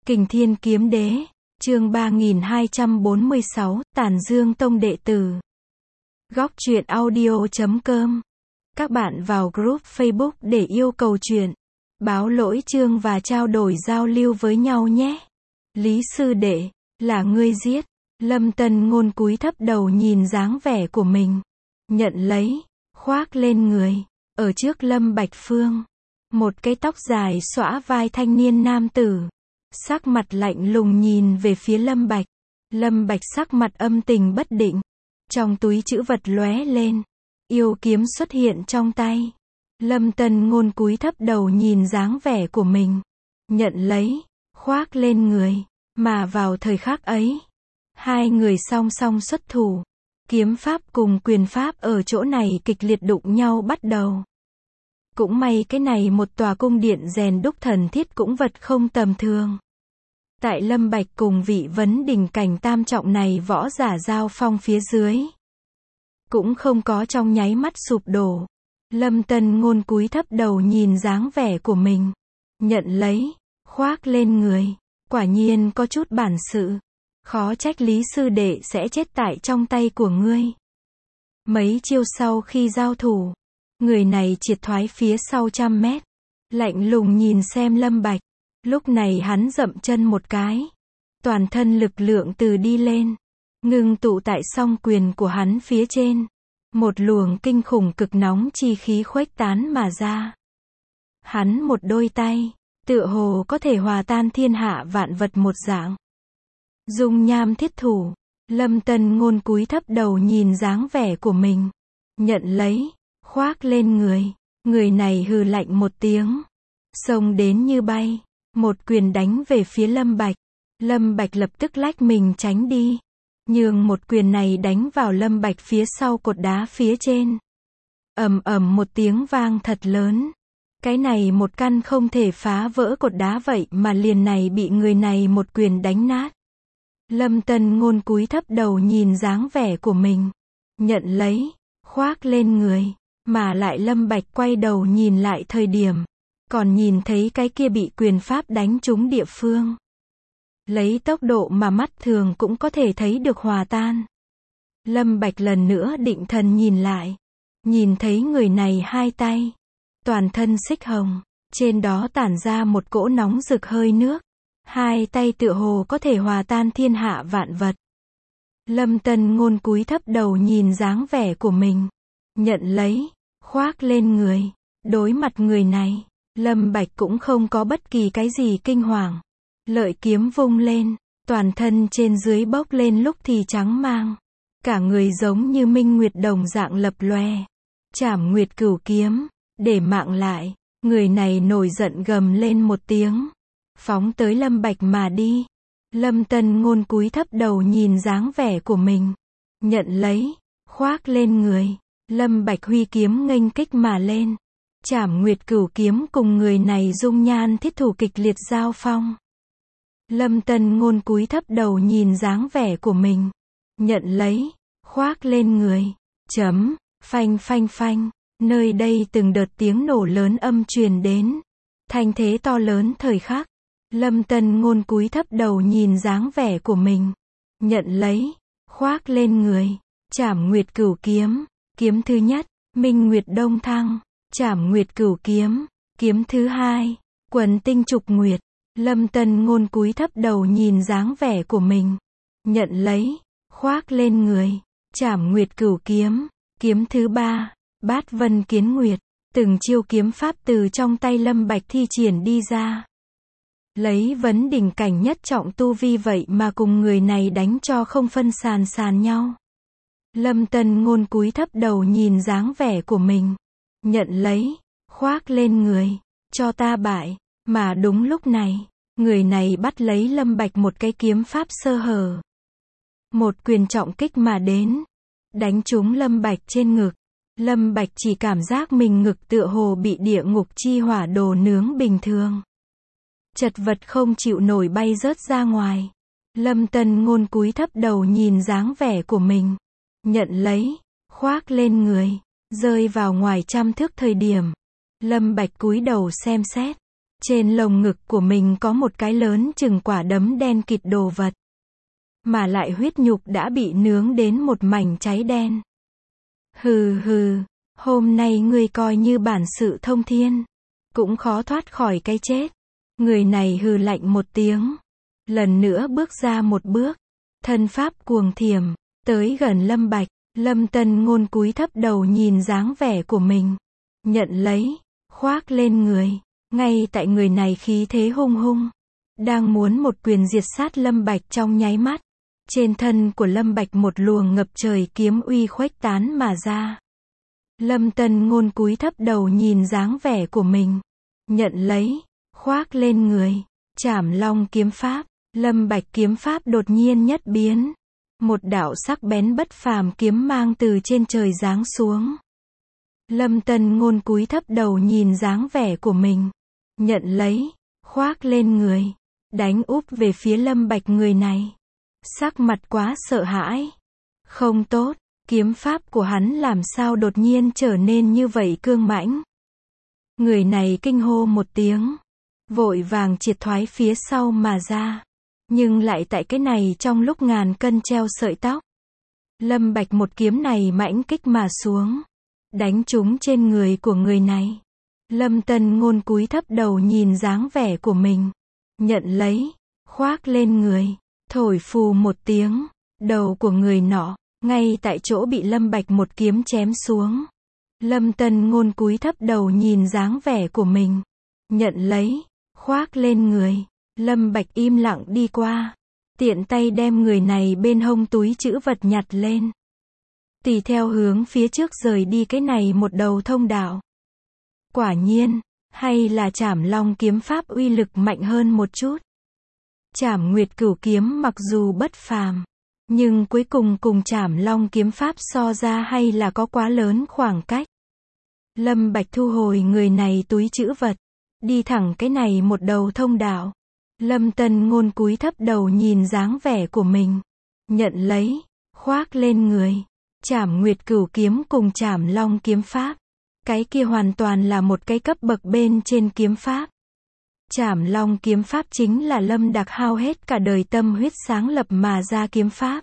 Kình Thiên Kiếm Đế, chương 3246, Tản Dương Tông đệ tử. Góc truyện audio.com. Các bạn vào group Facebook để yêu cầu truyện, báo lỗi chương và trao đổi giao lưu với nhau nhé. Lý sư đệ, là ngươi giết. Lâm Tân Ngôn cúi thấp đầu nhìn dáng vẻ của mình, nhận lấy, khoác lên người. Ở trước Lâm Bạch Phương, một cái tóc dài xõa vai thanh niên nam tử, sắc mặt lạnh lùng nhìn về phía Lâm Bạch. Lâm Bạch sắc mặt âm tình bất định, trong túi trữ vật lóe lên, yêu kiếm xuất hiện trong tay. Lâm Tân Ngôn cúi thấp đầu nhìn dáng vẻ của mình, nhận lấy, khoác lên người. Mà vào thời khắc ấy, hai người song song xuất thủ, kiếm pháp cùng quyền pháp ở chỗ này kịch liệt đụng nhau bắt đầu. Cũng may cái này một tòa cung điện rèn đúc thần thiết cũng vật không tầm thường. Tại Lâm Bạch cùng vị vấn đỉnh cảnh tam trọng này võ giả giao phong phía dưới, cũng không có trong nháy mắt sụp đổ. Lâm Tân Ngôn cúi thấp đầu nhìn dáng vẻ của mình, nhận lấy, khoác lên người. Quả nhiên có chút bản sự, khó trách Lý sư đệ sẽ chết tại trong tay của ngươi. Mấy chiêu sau khi giao thủ, người này triệt thoái phía sau 100 mét, lạnh lùng nhìn xem Lâm Bạch. Lúc này hắn dậm chân một cái, toàn thân lực lượng từ đi lên, ngưng tụ tại song quyền của hắn phía trên. Một luồng kinh khủng cực nóng chi khí khuếch tán mà ra. Hắn một đôi tay, tựa hồ có thể hòa tan thiên hạ vạn vật một dạng. Dung nham thiết thủ, Lâm Tân Ngôn cúi thấp đầu nhìn dáng vẻ của mình, nhận lấy, khoác lên người. Người này hừ lạnh một tiếng, xông đến như bay, một quyền đánh về phía Lâm Bạch. Lâm Bạch lập tức lách mình tránh đi, nhường một quyền này đánh vào Lâm Bạch phía sau cột đá phía trên. Ầm ầm một tiếng vang thật lớn. Cái này một căn không thể phá vỡ cột đá vậy mà liền này bị người này một quyền đánh nát. Lâm Tân Ngôn cúi thấp đầu nhìn dáng vẻ của mình, nhận lấy, khoác lên người. Mà lại Lâm Bạch quay đầu nhìn lại thời điểm, còn nhìn thấy cái kia bị quyền pháp đánh trúng địa phương. Lấy tốc độ mà mắt thường cũng có thể thấy được hòa tan. Lâm Bạch lần nữa định thần nhìn lại, nhìn thấy người này hai tay, toàn thân xích hồng, trên đó tản ra một cỗ nóng rực hơi nước. Hai tay tựa hồ có thể hòa tan thiên hạ vạn vật. Lâm Tân Ngôn cúi thấp đầu nhìn dáng vẻ của mình, nhận lấy, khoác lên người. Đối mặt người này, Lâm Bạch cũng không có bất kỳ cái gì kinh hoàng. Lợi kiếm vung lên, toàn thân trên dưới bốc lên lúc thì trắng mang. Cả người giống như minh nguyệt đồng dạng lập lòe. Trảm Nguyệt Cửu Kiếm, để mạng lại. Người này nổi giận gầm lên một tiếng, phóng tới Lâm Bạch mà đi. Lâm Tân Ngôn cúi thấp đầu nhìn dáng vẻ của mình, nhận lấy, khoác lên người. Lâm Bạch huy kiếm nghênh kích mà lên. Trảm Nguyệt Cửu Kiếm cùng người này dung nhan thiết thủ kịch liệt giao phong. Lâm Tân Ngôn cúi thấp đầu nhìn dáng vẻ của mình, nhận lấy, khoác lên người. Phanh phanh phanh, nơi đây từng đợt tiếng nổ lớn âm truyền đến. Thanh thế to lớn thời khắc, Lâm Tân Ngôn cúi thấp đầu nhìn dáng vẻ của mình, nhận lấy, khoác lên người. Trảm Nguyệt Cửu Kiếm, kiếm thứ nhất, Minh Nguyệt Đông Thăng. Trảm Nguyệt Cửu Kiếm, kiếm thứ hai, Quần Tinh Trục Nguyệt. Lâm Tân Ngôn cúi thấp đầu nhìn dáng vẻ của mình, nhận lấy, khoác lên người. Trảm Nguyệt Cửu Kiếm, kiếm thứ ba, Bát Vân Kiến Nguyệt. Từng chiêu kiếm pháp từ trong tay Lâm Bạch thi triển đi ra. Lấy vấn đỉnh cảnh nhất trọng tu vi vậy mà cùng người này đánh cho không phân sàn nhau. Lâm Tân Ngôn cúi thấp đầu nhìn dáng vẻ của mình, nhận lấy, khoác lên người. Cho ta bại. Mà đúng lúc này, người này bắt lấy Lâm Bạch một cái kiếm pháp sơ hở. Một quyền trọng kích mà đến, đánh trúng Lâm Bạch trên ngực. Lâm Bạch chỉ cảm giác mình ngực tựa hồ bị địa ngục chi hỏa đồ nướng bình thường. Chật vật không chịu nổi bay rớt ra ngoài. Lâm Tân Ngôn cúi thấp đầu nhìn dáng vẻ của mình, nhận lấy, khoác lên người. Rơi vào ngoài 100 thước thời điểm, Lâm Bạch cúi đầu xem xét, Trên lồng ngực của mình có một cái lớn chừng quả đấm đen kịt đồ vật. Mà lại huyết nhục đã bị nướng đến một mảnh cháy đen. Hừ hừ, hôm nay ngươi coi như bản sự thông thiên, cũng khó thoát khỏi cái chết. Người này hừ lạnh một tiếng, lần nữa bước ra một bước, thân pháp cuồng thiểm, tới gần Lâm Bạch. Lâm Tân Ngôn cúi thấp đầu nhìn dáng vẻ của mình, nhận lấy, khoác lên người. Ngay tại người này khí thế hung hung, đang muốn một quyền diệt sát Lâm Bạch trong nháy mắt. Trên thân của Lâm Bạch một luồng ngập trời kiếm uy khuếch tán mà ra. Lâm Tân Ngôn cúi thấp đầu nhìn dáng vẻ của mình, nhận lấy, khoác lên người, Trảm Long kiếm pháp. Lâm Bạch kiếm pháp đột nhiên nhất biến, một đạo sắc bén bất phàm kiếm mang từ trên trời giáng xuống. Lâm Tân Ngôn cúi thấp đầu nhìn dáng vẻ của mình, nhận lấy, khoác lên người, đánh úp về phía Lâm Bạch. Người này sắc mặt quá sợ hãi. Không tốt, kiếm pháp của hắn làm sao đột nhiên trở nên như vậy cương mãnh. Người này kinh hô một tiếng, vội vàng triệt thoái phía sau mà ra. Nhưng lại tại cái này trong lúc ngàn cân treo sợi tóc, Lâm Bạch một kiếm này mãnh kích mà xuống, đánh trúng trên người của người này. Lâm Tân Ngôn cúi thấp đầu nhìn dáng vẻ của mình, nhận lấy, khoác lên người, thổi phù một tiếng, đầu của người nọ, ngay tại chỗ bị Lâm Bạch một kiếm chém xuống. Lâm Tân Ngôn cúi thấp đầu nhìn dáng vẻ của mình, nhận lấy, khoác lên người. Lâm Bạch im lặng đi qua, tiện tay đem người này bên hông túi trữ vật nhặt lên. Tùy theo hướng phía trước rời đi cái này một đầu thông đạo. Quả nhiên, hay là Trảm Long kiếm pháp uy lực mạnh hơn một chút. Trảm Nguyệt Cửu kiếm mặc dù bất phàm, nhưng cuối cùng cùng Trảm Long kiếm pháp so ra hay là có quá lớn khoảng cách. Lâm Bạch thu hồi người này túi trữ vật, đi thẳng cái này một đầu thông đạo. Lâm Tân Ngôn cúi thấp đầu nhìn dáng vẻ của mình, nhận lấy, khoác lên người, Trảm Nguyệt Cửu kiếm cùng Trảm Long kiếm pháp. Cái kia hoàn toàn là một cái cấp bậc bên trên kiếm pháp. Trảm Long kiếm pháp chính là Lâm Đạc hao hết cả đời tâm huyết sáng lập mà ra kiếm pháp.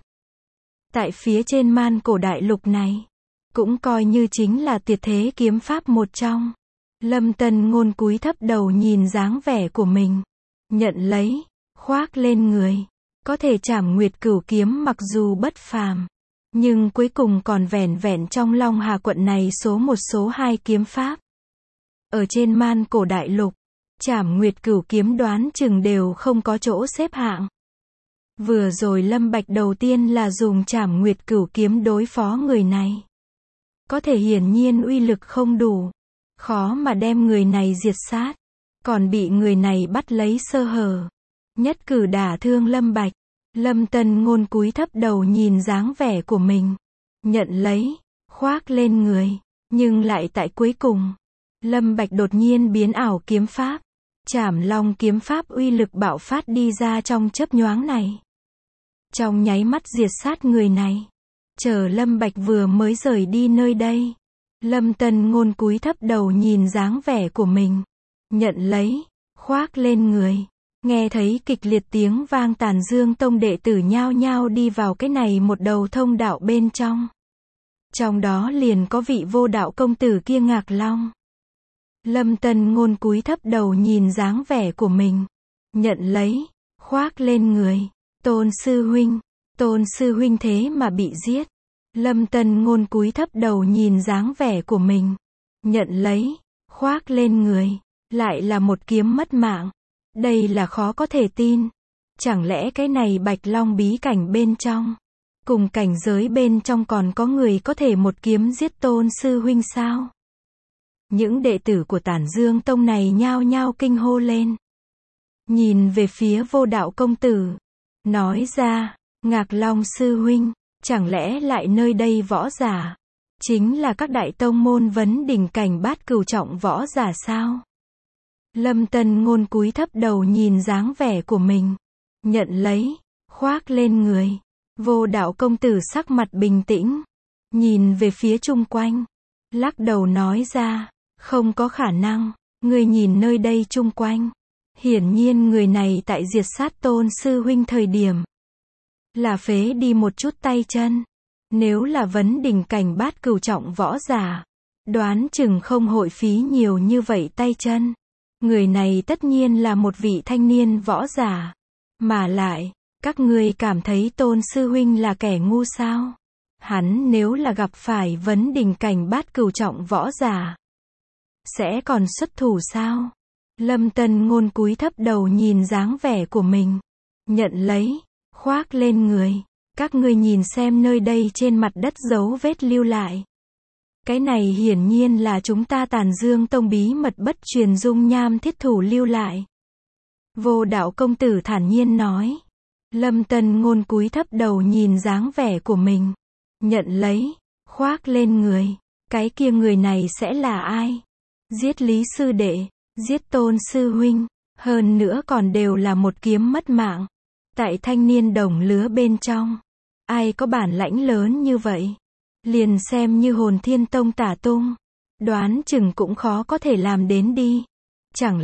Tại phía trên man cổ đại lục này, cũng coi như chính là tuyệt thế kiếm pháp một trong. Lâm Tân Ngôn cúi thấp đầu nhìn dáng vẻ của mình, nhận lấy, khoác lên người. Có thể Trảm Nguyệt Cửu kiếm mặc dù bất phàm, nhưng cuối cùng còn vẻn vẹn trong Long Hà quận này số một số hai kiếm pháp. Ở trên man cổ đại lục, Trảm Nguyệt Cửu kiếm đoán chừng đều không có chỗ xếp hạng. Vừa rồi Lâm Bạch đầu tiên là dùng Trảm Nguyệt Cửu kiếm đối phó người này. Có thể hiển nhiên uy lực không đủ, khó mà đem người này diệt sát, còn bị người này bắt lấy sơ hở, nhất cử đả thương Lâm Bạch. Lâm Tân Ngôn cúi thấp đầu nhìn dáng vẻ của mình, nhận lấy, khoác lên người, nhưng lại tại cuối cùng, Lâm Bạch đột nhiên biến ảo kiếm pháp, Trảm Long kiếm pháp uy lực bạo phát đi ra trong chớp nhoáng này. Trong nháy mắt diệt sát người này. Chờ Lâm Bạch vừa mới rời đi nơi đây, Lâm Tân Ngôn cúi thấp đầu nhìn dáng vẻ của mình, nhận lấy, khoác lên người. Nghe thấy kịch liệt tiếng vang, Tàn Dương Tông đệ tử nhao nhao đi vào cái này một đầu thông đạo bên trong. Trong đó liền có vị Vô Đạo công tử kia Ngạc Long. Lâm Tân Ngôn cúi thấp đầu nhìn dáng vẻ của mình, nhận lấy, khoác lên người. Tôn sư huynh thế mà bị giết. Lâm Tân Ngôn cúi thấp đầu nhìn dáng vẻ của mình, nhận lấy, khoác lên người. Lại là một kiếm mất mạng. Đây là khó có thể tin. Chẳng lẽ cái này Bạch Long bí cảnh bên trong, cùng cảnh giới bên trong còn có người có thể một kiếm giết Tôn sư huynh sao? Những đệ tử của Tản Dương Tông này nhao nhao kinh hô lên. Nhìn về phía Vô Đạo công tử, nói ra, Ngạc Long sư huynh, chẳng lẽ lại nơi đây võ giả chính là các đại tông môn vấn đỉnh cảnh bát cửu trọng võ giả sao? Lâm Tân Ngôn cúi thấp đầu nhìn dáng vẻ của mình, nhận lấy, khoác lên người. Vô Đạo công tử sắc mặt bình tĩnh, nhìn về phía chung quanh, lắc đầu nói ra, không có khả năng. Ngươi nhìn nơi đây chung quanh. Hiển nhiên người này tại diệt sát Tôn sư huynh thời điểm là phế đi một chút tay chân. Nếu là vấn đỉnh cảnh bát cửu trọng võ giả, đoán chừng không hội phí nhiều như vậy tay chân. Người này tất nhiên là một vị thanh niên võ giả. Mà lại, các ngươi cảm thấy Tôn sư huynh là kẻ ngu sao? Hắn nếu là gặp phải vấn đỉnh cảnh bát cửu trọng võ giả, sẽ còn xuất thủ sao? Lâm Tân Ngôn cúi thấp đầu nhìn dáng vẻ của mình. Nhận lấy, khoác lên người. Các ngươi nhìn xem nơi đây trên mặt đất dấu vết lưu lại. Cái này hiển nhiên là chúng ta Tàn Dương Tông bí mật bất truyền dung nham thiết thủ lưu lại. Vô Đạo công tử thản nhiên nói. Lâm Tân Ngôn cúi thấp đầu nhìn dáng vẻ của mình. Nhận lấy, khoác lên người. Cái kia người này sẽ là ai? Giết Lý sư đệ, giết Tôn sư huynh, hơn nữa còn đều là một kiếm mất mạng. Tại thanh niên đồng lứa bên trong, ai có bản lãnh lớn như vậy? Liền xem như Hồn Thiên Tông Tả Tung, đoán chừng cũng khó có thể làm đến đi. Chẳng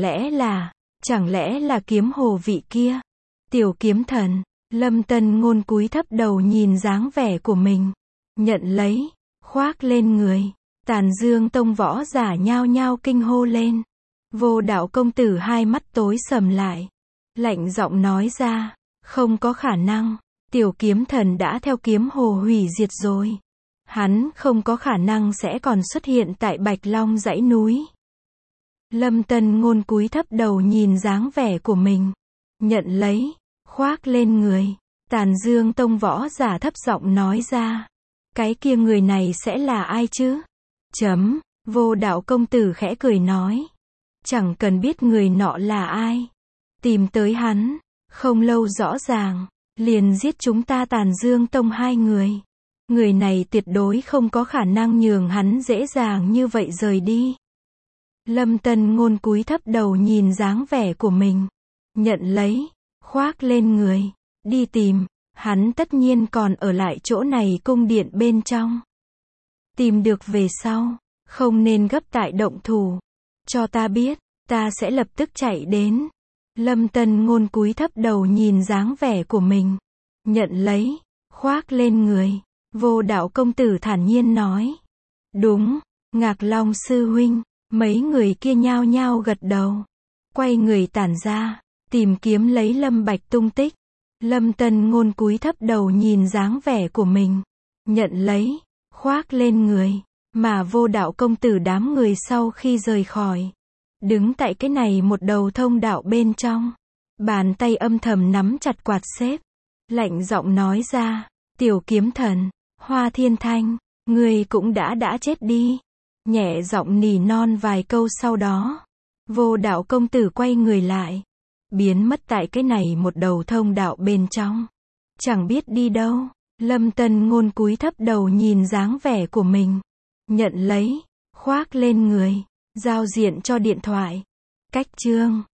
lẽ là kiếm hồ vị kia? Tiểu kiếm thần. Lâm Tân Ngôn cúi thấp đầu nhìn dáng vẻ của mình. Nhận lấy, khoác lên người. Tàn Dương Tông võ giả nhao nhao kinh hô lên. Vô Đạo công tử hai mắt tối sầm lại. Lạnh giọng nói ra. Không có khả năng. Tiểu kiếm thần đã theo kiếm hồ hủy diệt rồi. Hắn không có khả năng sẽ còn xuất hiện tại Bạch Long dãy núi. Lâm Tân Ngôn cúi thấp đầu nhìn dáng vẻ của mình. Nhận lấy, khoác lên người. Tàn Dương Tông võ giả thấp giọng nói ra. Cái kia người này sẽ là ai chứ? Vô Đạo công tử khẽ cười nói. Chẳng cần biết người nọ là ai. Tìm tới hắn, không lâu rõ ràng, liền giết chúng ta Tàn Dương Tông hai người. Người này tuyệt đối không có khả năng nhường hắn dễ dàng như vậy rời đi. Lâm Tân Ngôn cúi thấp đầu nhìn dáng vẻ của mình. Nhận lấy, khoác lên người. Đi tìm, hắn tất nhiên còn ở lại chỗ này cung điện bên trong. Tìm được về sau, không nên gấp tại động thủ. Cho ta biết, ta sẽ lập tức chạy đến. Lâm Tân Ngôn cúi thấp đầu nhìn dáng vẻ của mình. Nhận lấy, khoác lên người. Vô Đạo công tử thản nhiên nói. Đúng, Ngạc Long sư huynh. Mấy người kia nhao nhao gật đầu. Quay người tản ra, tìm kiếm lấy Lâm Bạch tung tích. Lâm Tân Ngôn cúi thấp đầu nhìn dáng vẻ của mình. Nhận lấy, khoác lên người. Mà Vô Đạo công tử đám người sau khi rời khỏi, đứng tại cái này một đầu thông đạo bên trong. Bàn tay âm thầm nắm chặt quạt xếp. Lạnh giọng nói ra. Tiểu kiếm thần, Hoa Thiên Thanh, ngươi cũng đã chết đi. Nhẹ giọng nỉ non vài câu sau đó. Vô Đạo công tử quay người lại. Biến mất tại cái này một đầu thông đạo bên trong. Chẳng biết đi đâu. Lâm Tân Ngôn cúi thấp đầu nhìn dáng vẻ của mình. Nhận lấy, khoác lên người. Giao diện cho điện thoại. Cách chương